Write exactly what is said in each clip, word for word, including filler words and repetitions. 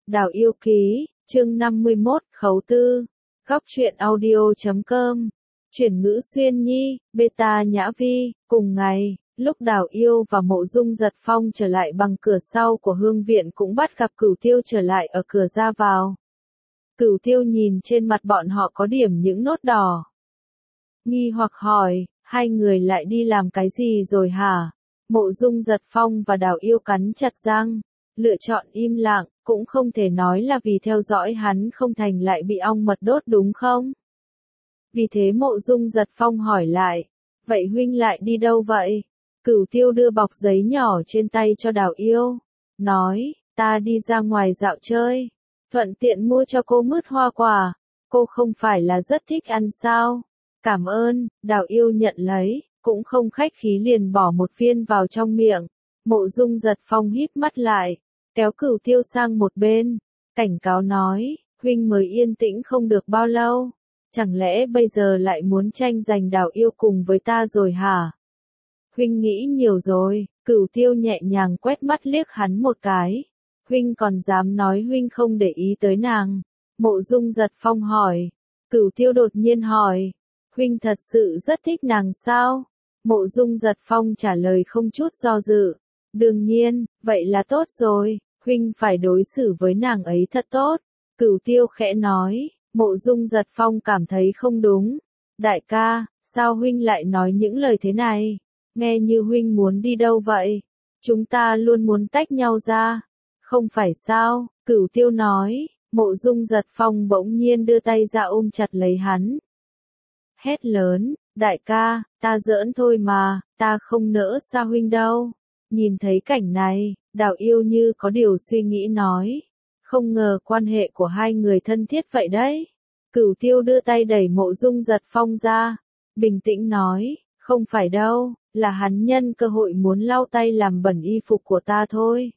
Đào yêu ký, chương năm mươi mốt, Khấu tư. Góc truyện audio chấm com. Chuyển ngữ xuyên nhi, beta nhã vi. Cùng ngày, lúc Đào Yêu và Mộ Dung Giật Phong trở lại bằng cửa sau của Hương Viện cũng bắt gặp Cửu Tiêu trở lại ở cửa ra vào. Cửu Tiêu nhìn trên mặt bọn họ có điểm những nốt đỏ. Nghi hoặc hỏi, hai người lại đi làm cái gì rồi hả? Mộ Dung Giật Phong và Đào Yêu cắn chặt răng, lựa chọn im lặng, cũng không thể nói là vì theo dõi hắn không thành lại bị ong mật đốt đúng không? Vì thế Mộ Dung Giật Phong hỏi lại, vậy huynh lại đi đâu vậy? Cửu Tiêu đưa bọc giấy nhỏ trên tay cho Đào Yêu, nói, ta đi ra ngoài dạo chơi, thuận tiện mua cho cô mứt hoa quả, cô không phải là rất thích ăn sao? Cảm ơn, Đào Yêu nhận lấy, cũng không khách khí liền bỏ một viên vào trong miệng. Mộ Dung Giật Phong híp mắt lại, kéo Cửu Tiêu sang một bên, cảnh cáo nói, huynh mới yên tĩnh không được bao lâu, chẳng lẽ bây giờ lại muốn tranh giành Đào Yêu cùng với ta rồi hả? Huynh nghĩ nhiều rồi. Cửu Tiêu nhẹ nhàng quét mắt liếc hắn một cái, huynh còn dám nói huynh không để ý tới nàng? Mộ Dung Giật Phong hỏi. Cửu Tiêu đột nhiên hỏi, huynh thật sự rất thích nàng sao? Mộ Dung Giật Phong trả lời không chút do dự, đương nhiên, vậy là tốt rồi, huynh phải đối xử với nàng ấy thật tốt. Cửu Tiêu khẽ nói. Mộ Dung Giật Phong cảm thấy không đúng. Đại ca, sao huynh lại nói những lời thế này? Nghe như huynh muốn đi đâu vậy? Chúng ta luôn muốn tách nhau ra. Không phải sao? Cửu Tiêu nói. Mộ Dung Giật Phong bỗng nhiên đưa tay ra ôm chặt lấy hắn, hét lớn, đại ca, ta giỡn thôi mà, ta không nỡ xa huynh đâu. Nhìn thấy cảnh này, Đào Yêu như có điều suy nghĩ nói, không ngờ quan hệ của hai người thân thiết vậy đấy. Cửu Tiêu đưa tay đẩy Mộ Dung Giật Phong ra, bình tĩnh nói, không phải đâu, là hắn nhân cơ hội muốn lau tay làm bẩn y phục của ta thôi.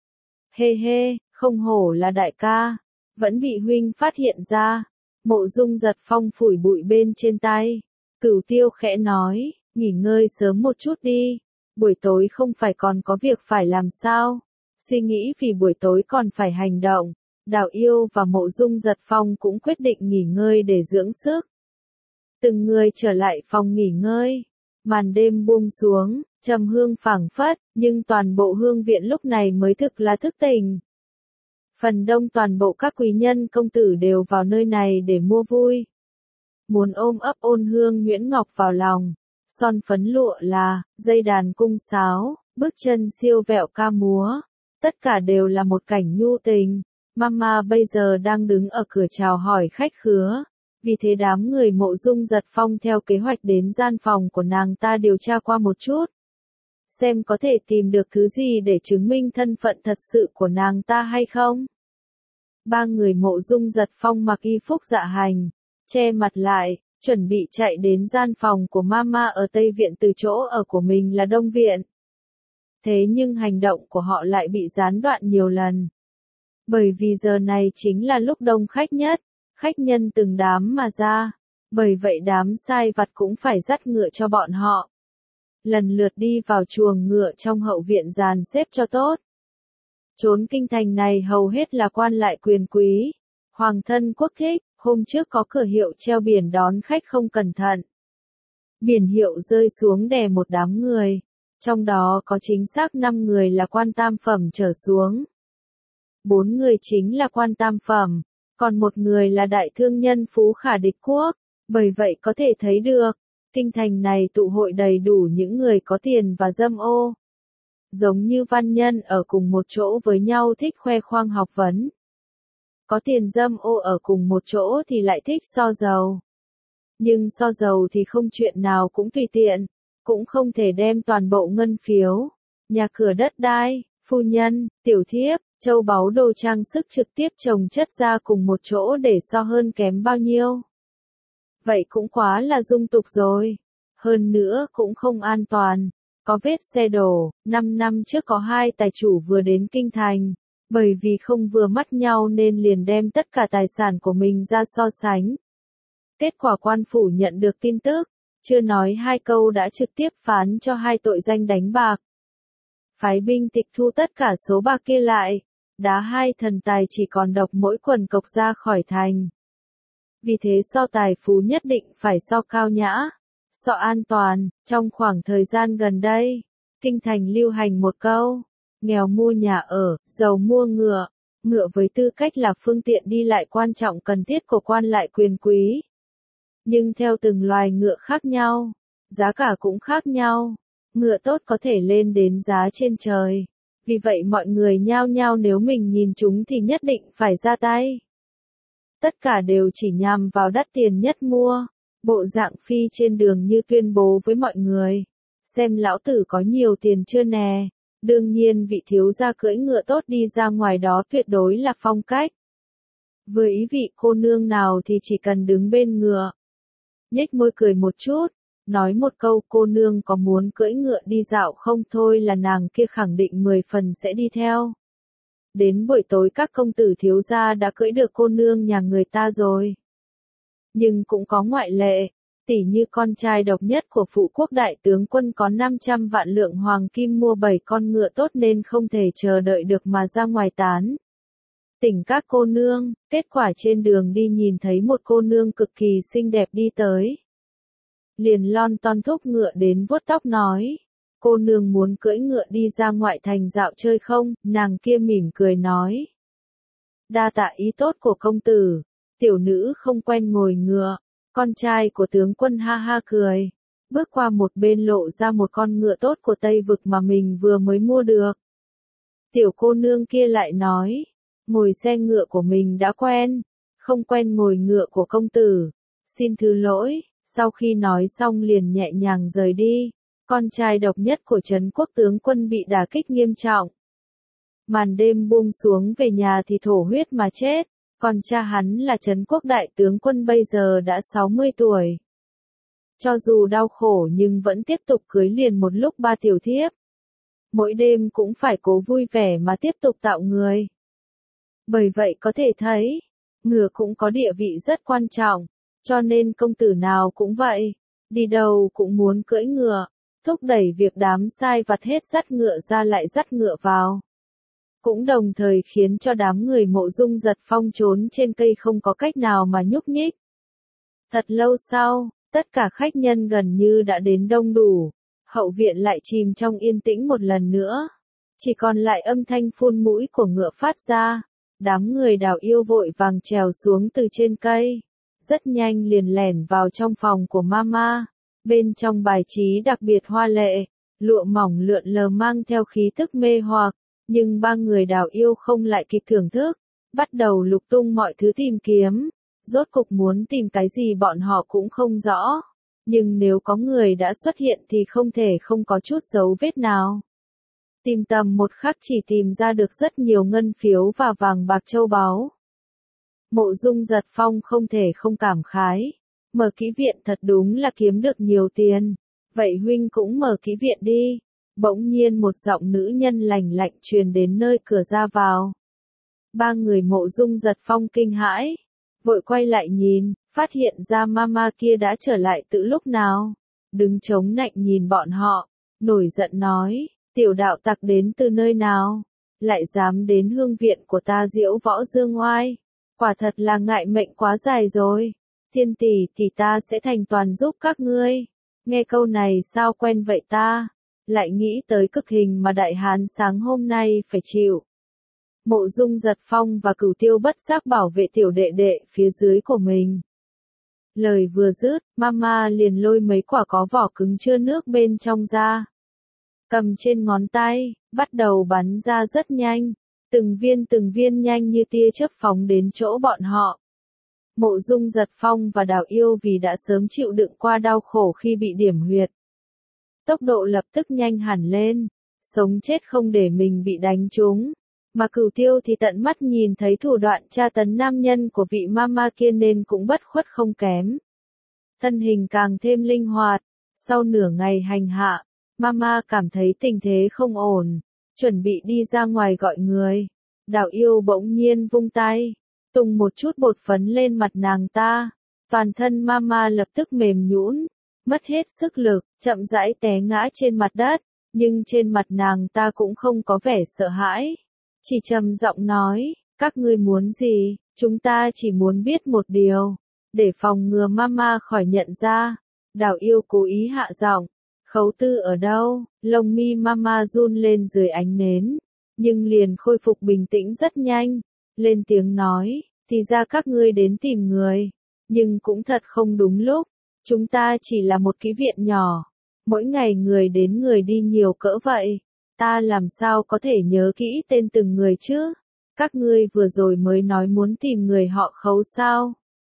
Hê hê, không hổ là đại ca, vẫn bị huynh phát hiện ra. Mộ Dung Giật Phong phủi bụi bên trên tay. Cửu Tiêu khẽ nói, nghỉ ngơi sớm một chút đi, buổi tối không phải còn có việc phải làm sao? Suy nghĩ vì buổi tối còn phải hành động, Đào Yêu và Mộ Dung Giật Phong cũng quyết định nghỉ ngơi để dưỡng sức. Từng người trở lại phòng nghỉ ngơi, màn đêm buông xuống, trầm hương phảng phất, nhưng toàn bộ hương viện lúc này mới thực là thức tỉnh. Phần đông toàn bộ các quý nhân công tử đều vào nơi này để mua vui. Muốn ôm ấp ôn hương nhuyễn ngọc vào lòng, son phấn lụa là, dây đàn cung sáo, bước chân siêu vẹo ca múa. Tất cả đều là một cảnh nhu tình. Mama bây giờ đang đứng ở cửa chào hỏi khách khứa. Vì thế đám người Mộ Dung Giật Phong theo kế hoạch đến gian phòng của nàng ta điều tra qua một chút, xem có thể tìm được thứ gì để chứng minh thân phận thật sự của nàng ta hay không. Ba người Mộ Dung Giật Phong mặc y phục dạ hành, che mặt lại, chuẩn bị chạy đến gian phòng của Mama ở Tây Viện từ chỗ ở của mình là Đông Viện. Thế nhưng hành động của họ lại bị gián đoạn nhiều lần. Bởi vì giờ này chính là lúc đông khách nhất, khách nhân từng đám mà ra. Bởi vậy đám sai vặt cũng phải dắt ngựa cho bọn họ, lần lượt đi vào chuồng ngựa trong hậu viện dàn xếp cho tốt. Trốn kinh thành này hầu hết là quan lại quyền quý, hoàng thân quốc thích. Hôm trước có cửa hiệu treo biển đón khách không cẩn thận, biển hiệu rơi xuống đè một đám người, trong đó có chính xác năm người là quan tam phẩm trở xuống. Bốn người chính là quan tam phẩm, còn một người là đại thương nhân phú khả địch quốc. Bởi vậy có thể thấy được, kinh thành này tụ hội đầy đủ những người có tiền và dâm ô. Giống như văn nhân ở cùng một chỗ với nhau thích khoe khoang học vấn, có tiền dâm ô ở cùng một chỗ thì lại thích so giàu. Nhưng so giàu thì không chuyện nào cũng tùy tiện, cũng không thể đem toàn bộ ngân phiếu, nhà cửa đất đai, phu nhân, tiểu thiếp, châu báu đồ trang sức trực tiếp chồng chất ra cùng một chỗ để so hơn kém bao nhiêu. Vậy cũng quá là dung tục rồi. Hơn nữa cũng không an toàn. Có vết xe đổ. Năm năm trước có hai tài chủ vừa đến kinh thành, bởi vì không vừa mắt nhau nên liền đem tất cả tài sản của mình ra so sánh. Kết quả quan phủ nhận được tin tức, chưa nói hai câu đã trực tiếp phán cho hai tội danh đánh bạc. Phái binh tịch thu tất cả số bạc kia lại, đá hai thần tài chỉ còn độc mỗi quần cộc ra khỏi thành. Vì thế so tài phú nhất định phải so cao nhã, so an toàn. Trong khoảng thời gian gần đây, kinh thành lưu hành một câu, nghèo mua nhà ở, giàu mua ngựa. Ngựa với tư cách là phương tiện đi lại quan trọng cần thiết của quan lại quyền quý. Nhưng theo từng loài ngựa khác nhau, giá cả cũng khác nhau. Ngựa tốt có thể lên đến giá trên trời. Vì vậy mọi người nhao nhao nếu mình nhìn chúng thì nhất định phải ra tay. Tất cả đều chỉ nhằm vào đắt tiền nhất mua. Bộ dạng Phi trên đường như tuyên bố với mọi người. Xem lão tử có nhiều tiền chưa nè. Đương nhiên vị thiếu gia cưỡi ngựa tốt đi ra ngoài đó tuyệt đối là phong cách. Với ý vị cô nương nào thì chỉ cần đứng bên ngựa. Nhếch môi cười một chút, nói một câu cô nương có muốn cưỡi ngựa đi dạo không thôi là nàng kia khẳng định mười phần sẽ đi theo. Đến buổi tối các công tử thiếu gia đã cưỡi được cô nương nhà người ta rồi. Nhưng cũng có ngoại lệ. Tỉ như con trai độc nhất của phụ quốc đại tướng quân có năm trăm vạn lượng hoàng kim mua bảy con ngựa tốt nên không thể chờ đợi được mà ra ngoài tán. Tỉnh các cô nương, kết quả trên đường đi nhìn thấy một cô nương cực kỳ xinh đẹp đi tới. Liền lon ton thúc ngựa đến vuốt tóc nói, cô nương muốn cưỡi ngựa đi ra ngoại thành dạo chơi không, nàng kia mỉm cười nói. Đa tạ ý tốt của công tử, tiểu nữ không quen ngồi ngựa. Con trai của tướng quân ha ha cười, bước qua một bên lộ ra một con ngựa tốt của Tây Vực mà mình vừa mới mua được. Tiểu cô nương kia lại nói, ngồi xe ngựa của mình đã quen, không quen ngồi ngựa của công tử, xin thứ lỗi. Sau khi nói xong liền nhẹ nhàng rời đi, con trai độc nhất của Trấn Quốc tướng quân bị đả kích nghiêm trọng. Màn đêm buông xuống về nhà thì thổ huyết mà chết. Còn cha hắn là Trấn Quốc đại tướng quân bây giờ đã sáu mươi tuổi. Cho dù đau khổ nhưng vẫn tiếp tục cưới liền một lúc ba tiểu thiếp. Mỗi đêm cũng phải cố vui vẻ mà tiếp tục tạo người. Bởi vậy có thể thấy, ngựa cũng có địa vị rất quan trọng, cho nên công tử nào cũng vậy, đi đâu cũng muốn cưỡi ngựa, thúc đẩy việc đám sai vặt hết dắt ngựa ra lại dắt ngựa vào. Cũng đồng thời khiến cho đám người Mộ Dung Giật Phong trốn trên cây không có cách nào mà nhúc nhích. Thật lâu sau, tất cả khách nhân gần như đã đến đông đủ, hậu viện lại chìm trong yên tĩnh một lần nữa. Chỉ còn lại âm thanh phun mũi của ngựa phát ra, đám người Đào Yêu vội vàng trèo xuống từ trên cây. Rất nhanh liền lẻn vào trong phòng của Mama, bên trong bài trí đặc biệt hoa lệ, lụa mỏng lượn lờ mang theo khí tức mê hoặc. Nhưng ba người Đào Yêu không lại kịp thưởng thức, bắt đầu lục tung mọi thứ tìm kiếm, rốt cục muốn tìm cái gì bọn họ cũng không rõ, nhưng nếu có người đã xuất hiện thì không thể không có chút dấu vết nào. Tìm tầm một khắc chỉ tìm ra được rất nhiều ngân phiếu và vàng bạc châu báu. Mộ Dung Giật Phong không thể không cảm khái, mở kỹ viện thật đúng là kiếm được nhiều tiền, vậy huynh cũng mở kỹ viện đi. Bỗng nhiên một giọng nữ nhân lành lạnh truyền đến nơi cửa ra vào. Ba người Mộ Dung Giật Phong kinh hãi, vội quay lại nhìn, phát hiện ra Mama kia đã trở lại từ lúc nào. Đứng chống nạnh nhìn bọn họ, nổi giận nói, tiểu đạo tặc đến từ nơi nào, lại dám đến hương viện của ta diễu võ dương oai, quả thật là ngại mệnh quá dài rồi. Thiên tỷ tỷ ta sẽ thành toàn giúp các ngươi. Nghe câu này sao quen vậy ta? Lại nghĩ tới cực hình mà đại hán sáng hôm nay phải chịu. Mộ Dung Giật Phong và Cửu Tiêu bất giác bảo vệ tiểu đệ đệ phía dưới của mình. Lời vừa dứt, Mama liền lôi mấy quả có vỏ cứng chứa nước bên trong ra. Cầm trên ngón tay, bắt đầu bắn ra rất nhanh, từng viên từng viên nhanh như tia chớp phóng đến chỗ bọn họ. Mộ Dung Giật Phong và Đào Yêu vì đã sớm chịu đựng qua đau khổ khi bị điểm huyệt. Tốc độ lập tức nhanh hẳn lên, sống chết không để mình bị đánh trúng. Mà Cửu Tiêu thì tận mắt nhìn thấy thủ đoạn tra tấn nam nhân của vị Mama kia nên cũng bất khuất không kém. Thân hình càng thêm linh hoạt, sau nửa ngày hành hạ, Mama cảm thấy tình thế không ổn, chuẩn bị đi ra ngoài gọi người. Đào Yêu bỗng nhiên vung tay, tung một chút bột phấn lên mặt nàng ta, toàn thân Mama lập tức mềm nhũn, mất hết sức lực, chậm rãi té ngã trên mặt đất, nhưng trên mặt nàng ta cũng không có vẻ sợ hãi, chỉ trầm giọng nói, các ngươi muốn gì, chúng ta chỉ muốn biết một điều, để phòng ngừa mama khỏi nhận ra. Đào yêu cố ý hạ giọng, Khấu Tư ở đâu, lông mi mama run lên dưới ánh nến, nhưng liền khôi phục bình tĩnh rất nhanh, lên tiếng nói, thì ra các ngươi đến tìm người, nhưng cũng thật không đúng lúc, chúng ta chỉ là một kỹ viện nhỏ, mỗi ngày người đến người đi nhiều cỡ vậy, ta làm sao có thể nhớ kỹ tên từng người chứ, các ngươi vừa rồi mới nói muốn tìm người họ Khấu sao?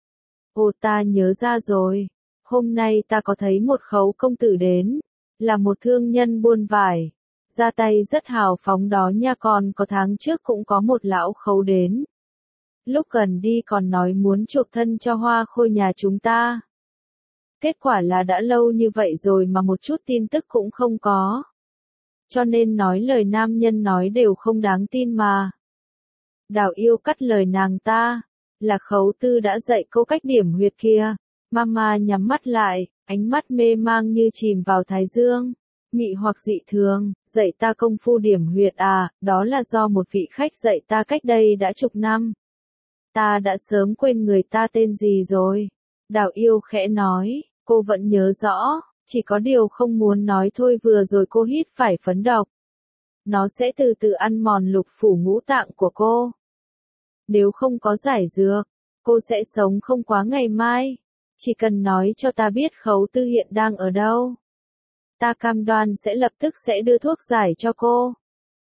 Ồ, ta nhớ ra rồi, hôm nay ta có thấy một Khấu công tử đến, là một thương nhân buôn vải, ra tay rất hào phóng đó nha, còn có tháng trước cũng có một lão Khấu đến. Lúc gần đi còn nói muốn chuộc thân cho Hoa Khôi nhà chúng ta. Kết quả là đã lâu như vậy rồi mà một chút tin tức cũng không có. Cho nên nói lời nam nhân nói đều không đáng tin mà. Đào yêu cắt lời nàng ta, là Khấu Tư đã dạy cô cách điểm huyệt kia. Mama nhắm mắt lại, ánh mắt mê mang như chìm vào thái dương. Mị hoặc dị thường, dạy ta công phu điểm huyệt à, đó là do một vị khách dạy ta cách đây đã chục năm. Ta đã sớm quên người ta tên gì rồi. Đào yêu khẽ nói, cô vẫn nhớ rõ, chỉ có điều không muốn nói thôi, vừa rồi cô hít phải phấn độc. Nó sẽ từ từ ăn mòn lục phủ ngũ tạng của cô. Nếu không có giải dược, cô sẽ sống không quá ngày mai. Chỉ cần nói cho ta biết Khấu Tư hiện đang ở đâu. Ta cam đoan sẽ lập tức sẽ đưa thuốc giải cho cô.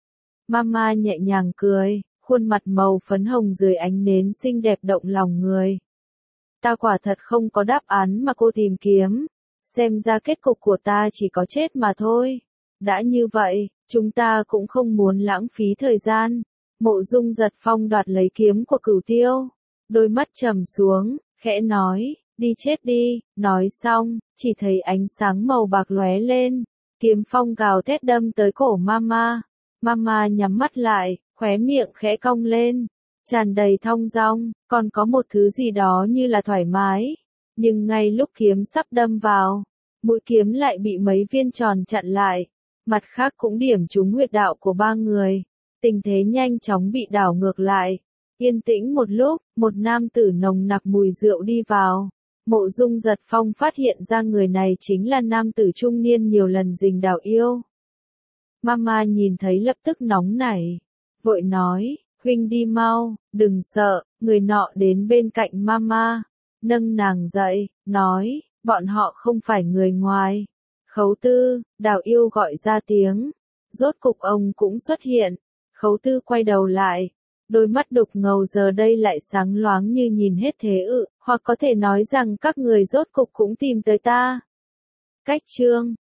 Mama nhẹ nhàng cười, khuôn mặt màu phấn hồng dưới ánh nến xinh đẹp động lòng người. Ta quả thật không có đáp án mà cô tìm kiếm. Xem ra kết cục của ta chỉ có chết mà thôi. Đã như vậy, chúng ta cũng không muốn lãng phí thời gian. Mộ Dung giật phong đoạt lấy kiếm của Cửu Tiêu. Đôi mắt trầm xuống, khẽ nói, đi chết đi, nói xong, chỉ thấy ánh sáng màu bạc lóe lên. Kiếm phong gào thét đâm tới cổ Mama. Mama nhắm mắt lại, khóe miệng khẽ cong lên. Tràn đầy thong dong, còn có một thứ gì đó như là thoải mái. Nhưng ngay lúc kiếm sắp đâm vào, mũi kiếm lại bị mấy viên tròn chặn lại. Mặt khác cũng điểm trúng huyệt đạo của ba người. Tình thế nhanh chóng bị đảo ngược lại. Yên tĩnh một lúc, một nam tử nồng nặc mùi rượu đi vào. Mộ Dung giật phong phát hiện ra người này chính là nam tử trung niên nhiều lần rình Đào yêu. Mama nhìn thấy lập tức nóng nảy. Vội nói, huynh đi mau, đừng sợ, người nọ đến bên cạnh Mama. Nâng nàng dậy, nói, bọn họ không phải người ngoài. Khấu Tư, Đào yêu gọi ra tiếng. Rốt cục ông cũng xuất hiện. Khấu Tư quay đầu lại. Đôi mắt đục ngầu giờ đây lại sáng loáng như nhìn hết thế ự, hoặc có thể nói rằng các người rốt cục cũng tìm tới ta. Cách chương